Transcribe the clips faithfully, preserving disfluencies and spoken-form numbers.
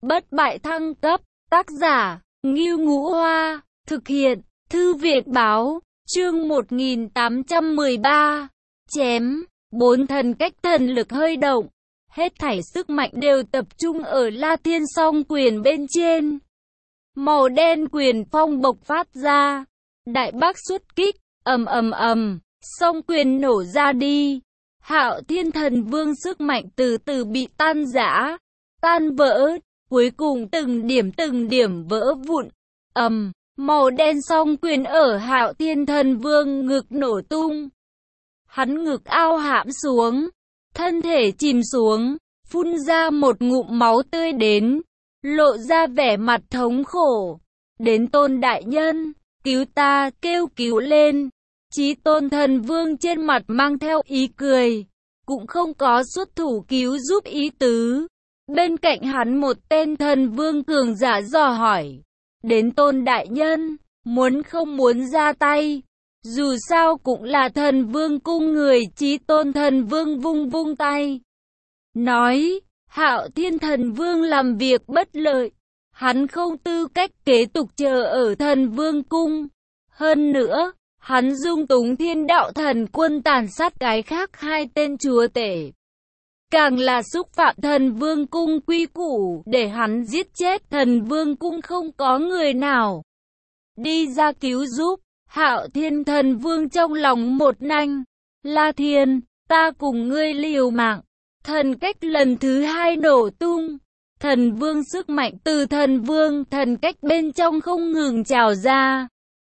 bất bại thăng cấp, tác giả, Ngưu Ngũ Hoa, thực hiện, Thư viện Báo, chương một nghìn tám trăm mười ba, chém, bốn thần cách thần lực hơi động, hết thảy sức mạnh đều tập trung ở La Thiên song quyền bên trên. Màu đen quyền phong bộc phát ra, đại bác xuất kích, ầm ầm ầm, song quyền nổ ra đi. Hạo Thiên Thần Vương sức mạnh từ từ bị tan rã, tan vỡ, cuối cùng từng điểm từng điểm vỡ vụn. Ầm, màu đen song quyền ở Hạo Thiên Thần Vương ngực nổ tung. Hắn ngực ao hãm xuống, thân thể chìm xuống, phun ra một ngụm máu tươi đến, lộ ra vẻ mặt thống khổ. Đến Tôn đại nhân, cứu ta, kêu cứu lên. Chí Tôn Thần Vương trên mặt mang theo ý cười, cũng không có xuất thủ cứu giúp ý tứ. Bên cạnh hắn một tên thần vương cường giả dò hỏi, đến Tôn đại nhân, muốn không muốn ra tay? Dù sao cũng là thần vương cung người. Chí Tôn Thần Vương vung vung tay, nói, Hạo Thiên Thần Vương làm việc bất lợi, hắn không tư cách kế tục chờ ở thần vương cung. Hơn nữa, hắn dung túng Thiên Đạo Thần Quân tàn sát cái khác hai tên chúa tể, càng là xúc phạm thần vương cung quy củ, để hắn giết chết. Thần vương cung không có người nào đi ra cứu giúp. Hạo Thiên Thần Vương trong lòng một nanh, La Thiên, ta cùng ngươi liều mạng. Thần cách lần thứ hai nổ tung, thần vương sức mạnh từ thần vương thần cách bên trong không ngừng trào ra.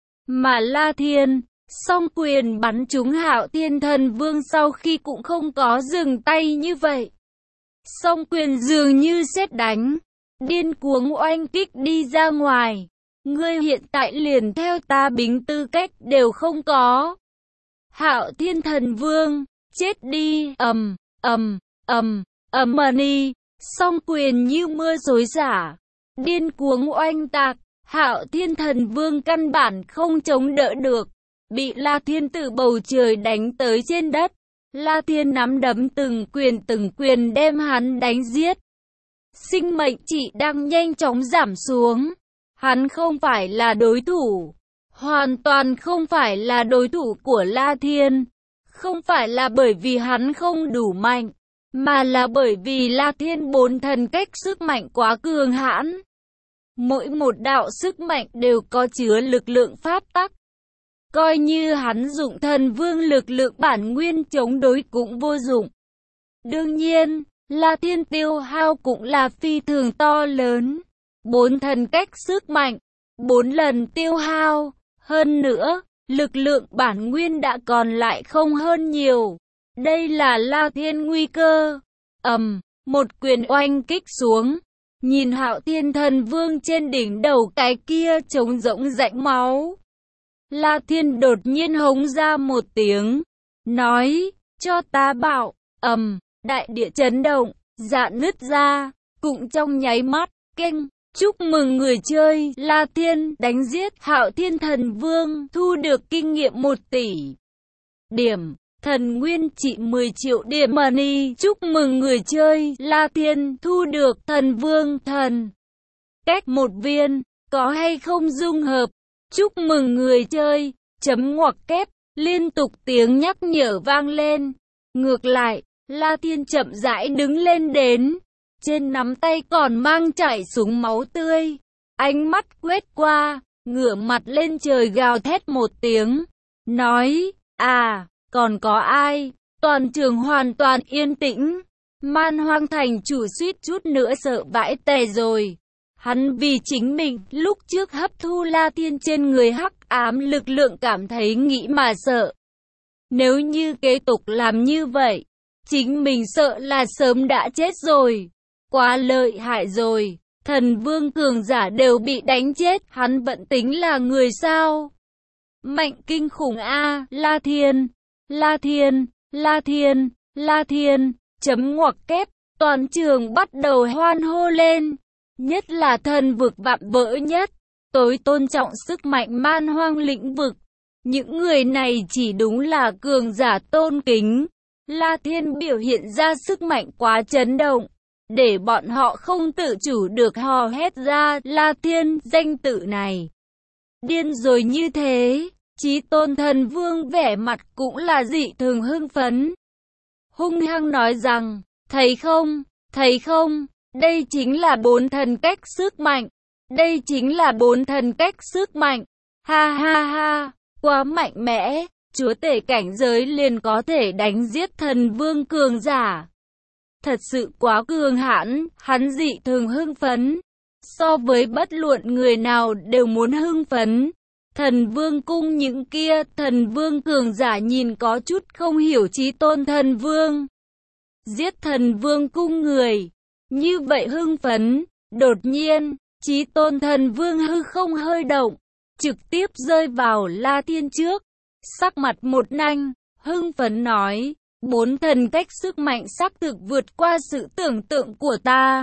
Mà La Thiên, song quyền bắn trúng Hạo Thiên Thần Vương sau khi cũng không có dừng tay như vậy. Song quyền dường như sét đánh, điên cuồng oanh kích đi ra ngoài. Ngươi hiện tại liền theo ta bính tư cách đều không có. Hạo Thiên Thần Vương, chết đi, ầm, ầm, ầm, ầm mani, song quyền như mưa xối xả, điên cuồng oanh tạc. Hạo Thiên Thần Vương căn bản không chống đỡ được, bị La Thiên từ bầu trời đánh tới trên đất. La Thiên nắm đấm từng quyền từng quyền đem hắn đánh giết. Sinh mệnh chỉ đang nhanh chóng giảm xuống. Hắn không phải là đối thủ, hoàn toàn không phải là đối thủ của La Thiên. Không phải là bởi vì hắn không đủ mạnh, mà là bởi vì La Thiên bốn thần cách sức mạnh quá cường hãn. Mỗi một đạo sức mạnh đều có chứa lực lượng pháp tắc. Coi như hắn dụng thần vương lực lượng bản nguyên chống đối cũng vô dụng. Đương nhiên, La Thiên tiêu hao cũng là phi thường to lớn. Bốn thần cách sức mạnh, bốn lần tiêu hao. Hơn nữa, lực lượng bản nguyên đã còn lại không hơn nhiều. Đây là La Thiên nguy cơ. Ầm, một quyền oanh kích xuống. Nhìn Hạo Thiên Thần Vương trên đỉnh đầu cái kia trống rỗng rãnh máu, La Thiên đột nhiên hống ra một tiếng, nói, cho ta bảo. Ầm, đại địa chấn động, dạ nứt ra, cũng trong nháy mắt, keng, chúc mừng người chơi. La Thiên đánh giết Hạo Thiên Thần Vương, thu được kinh nghiệm một tỷ điểm, thần nguyên trị mười triệu điểm money. Chúc mừng người chơi. La Thiên thu được thần vương thần cách một viên, có hay không dung hợp? Chúc mừng người chơi. Chấm ngoặc kép, liên tục tiếng nhắc nhở vang lên. Ngược lại, La Thiên chậm rãi đứng lên đến, trên nắm tay còn mang chảy xuống máu tươi. Ánh mắt quét qua, ngửa mặt lên trời gào thét một tiếng, nói, à, còn có ai? Toàn trường hoàn toàn yên tĩnh. Man Hoang thành chủ suýt chút nữa sợ vãi tè rồi. Hắn vì chính mình lúc trước hấp thu La Thiên trên người hắc ám lực lượng cảm thấy nghĩ mà sợ. Nếu như kế tục làm như vậy, chính mình sợ là sớm đã chết rồi. Quá lợi hại rồi, thần vương cường giả đều bị đánh chết, hắn vẫn tính là người sao? Mạnh kinh khủng a. La Thiên, La Thiên, La Thiên, La Thiên, chấm ngoặc kép, toàn trường bắt đầu hoan hô lên. Nhất là thần vực vạn vỡ nhất, tối tôn trọng sức mạnh man hoang lĩnh vực. Những người này chỉ đúng là cường giả tôn kính. La Thiên biểu hiện ra sức mạnh quá chấn động. để bọn họ không tự chủ được hò hét ra La Thiên danh tự này. Điên rồi như thế, Chí Tôn Thần Vương vẻ mặt cũng là dị thường hưng phấn. Hung hăng nói rằng, thấy không, thấy không, đây chính là bốn thần cách sức mạnh. Đây chính là bốn thần cách sức mạnh. Ha ha ha, quá mạnh mẽ, chúa tể cảnh giới liền có thể đánh giết thần vương cường giả. Thật sự quá cường hãn, hắn dị thường hưng phấn. So với bất luận người nào đều muốn hưng phấn. Thần vương cung những kia thần vương cường giả nhìn có chút không hiểu Chí Tôn Thần Vương. Giết thần vương cung người, như vậy hưng phấn, đột nhiên, Chí Tôn Thần Vương hư không hơi động, trực tiếp rơi vào La Thiên trước. Sắc mặt một nanh, hưng phấn nói, bốn thần cách sức mạnh xác thực vượt qua sự tưởng tượng của ta.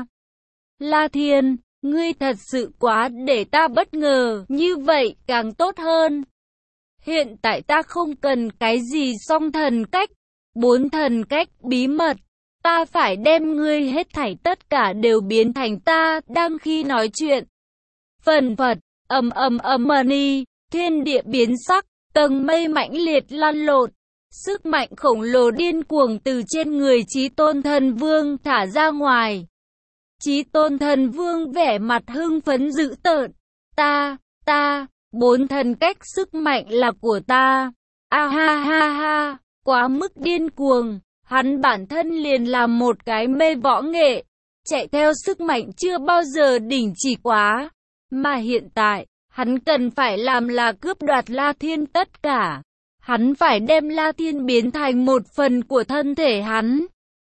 La Thiên, ngươi thật sự quá để ta bất ngờ, như vậy càng tốt hơn. Hiện tại ta không cần cái gì song thần cách, bốn thần cách bí mật. Ta phải đem ngươi hết thảy tất cả đều biến thành ta đang khi nói chuyện. Phần phật, ầm ầm ầm mani, thiên địa biến sắc, tầng mây mãnh liệt lăn lộn. Sức mạnh khổng lồ điên cuồng từ trên người Chí Tôn Thần Vương thả ra ngoài. Chí Tôn Thần Vương vẻ mặt hưng phấn dữ tợn. Ta, ta, bốn thần cách sức mạnh là của ta. A ha ha ha, quá mức điên cuồng. Hắn bản thân liền là một cái mê võ nghệ, chạy theo sức mạnh chưa bao giờ đỉnh chỉ quá. Mà hiện tại, hắn cần phải làm là cướp đoạt La Thiên tất cả. Hắn phải đem La Thiên biến thành một phần của thân thể hắn.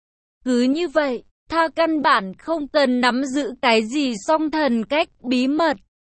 Cứ như vậy, tha căn bản không cần nắm giữ cái gì song thần cách bí mật.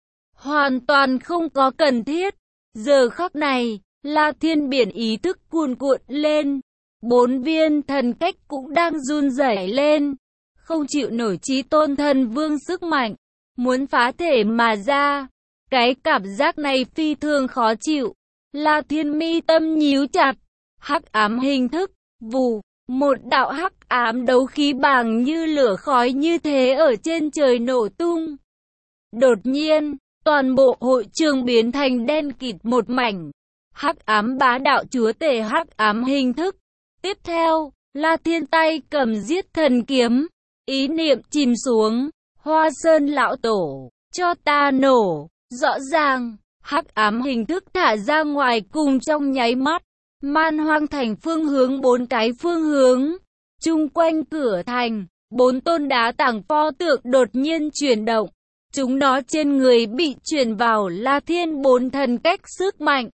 Hoàn toàn không có cần thiết. Giờ khắc này, La Thiên biển ý thức cuồn cuộn lên. Bốn viên thần cách cũng đang run rẩy lên. Không chịu nổi Chí Tôn Thần Vương sức mạnh. Muốn phá thể mà ra. Cái cảm giác này phi thường khó chịu. La Thiên mi tâm nhíu chặt. Hắc ám hình thức, vù. Một đạo hắc ám đấu khí bàng như lửa khói như thế ở trên trời nổ tung. Đột nhiên, toàn bộ hội trường biến thành đen kịt một mảnh. Hắc ám bá đạo chúa tể hắc ám hình thức. Tiếp theo, La Thiên tay cầm giết thần kiếm. Ý niệm chìm xuống. Hoa Sơn lão tổ, cho ta nổ. Rõ ràng, hắc ám hình thức thả ra ngoài cùng trong nháy mắt. Man Hoang thành phương hướng bốn cái phương hướng. Chung quanh cửa thành, bốn tôn đá tảng pho tượng đột nhiên chuyển động. Chúng nó trên người bị chuyển vào La Thiên bốn thần cách sức mạnh.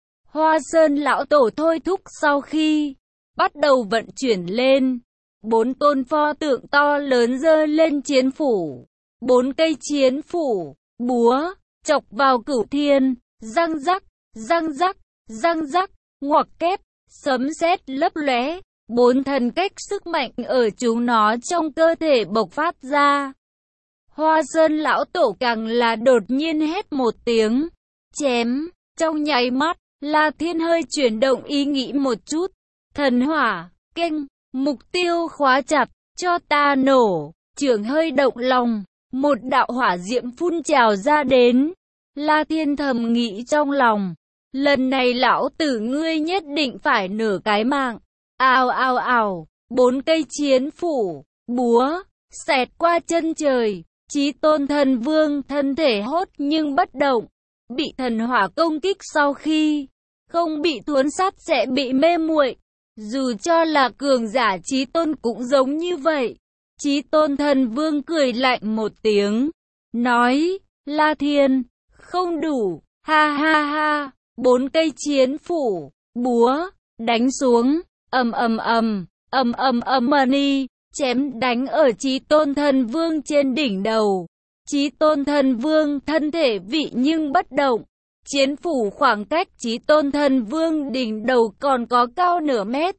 Hoa Sơn lão tổ thôi thúc sau khi bắt đầu vận chuyển lên. Bốn tôn pho tượng to lớn giơ lên chiến phủ. Bốn cây chiến phủ, búa, chọc vào cửu thiên, răng rắc, răng rắc, răng rắc, ngoặc kép, sấm sét lấp lóe. Bốn thần cách sức mạnh ở chúng nó trong cơ thể bộc phát ra. Hoa Sơn lão tổ càng là đột nhiên hét một tiếng, chém. Trong nháy mắt, La Thiên hơi chuyển động ý nghĩ một chút. Thần hỏa, kênh, mục tiêu khóa chặt, cho ta nổ. Trưởng hơi động lòng, một đạo hỏa diệm phun trào ra đến. La Thiên thầm nghĩ trong lòng, lần này lão tử ngươi nhất định phải nửa cái mạng. Ào ào ào, bốn cây chiến phủ, búa, xẹt qua chân trời. Chí Tôn Thần Vương thân thể hốt nhưng bất động. Bị thần hỏa công kích sau khi không bị thuấn sát sẽ bị mê muội. Dù cho là cường giả Chí Tôn cũng giống như vậy. Chí Tôn Thần Vương cười lạnh một tiếng, nói, La Thiên, không đủ, ha ha ha, bốn cây chiến phủ, búa, đánh xuống, ầm ầm ầm, ầm ầm ầm mani, chém đánh ở Chí Tôn Thần Vương trên đỉnh đầu. Chí Tôn Thần Vương thân thể vị nhưng bất động. Chiến phủ khoảng cách Chí Tôn Thần Vương đỉnh đầu còn có cao nửa mét.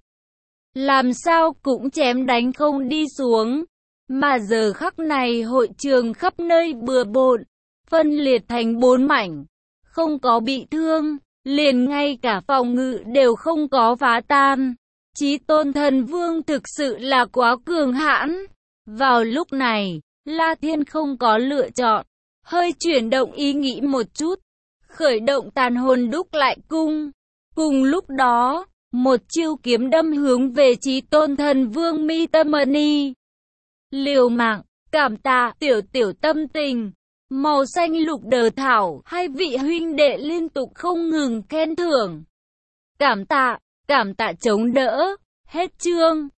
Làm sao cũng chém đánh không đi xuống. Mà giờ khắc này hội trường khắp nơi bừa bộn, phân liệt thành bốn mảnh. Không có bị thương, liền ngay cả phòng ngự đều không có phá tan. Chí Tôn Thần Vương thực sự là quá cường hãn. Vào lúc này, La Thiên không có lựa chọn, hơi chuyển động ý nghĩ một chút, khởi động tàn hồn đúc lại cung. Cùng lúc đó, một chiêu kiếm đâm hướng về Chí Tôn Thần Vương Mi Tâm Mani. Liều mạng, cảm tạ tiểu tiểu tâm tình. Màu xanh lục đờ thảo, hai vị huynh đệ liên tục không ngừng khen thưởng. Cảm tạ, cảm tạ chống đỡ. Hết chương.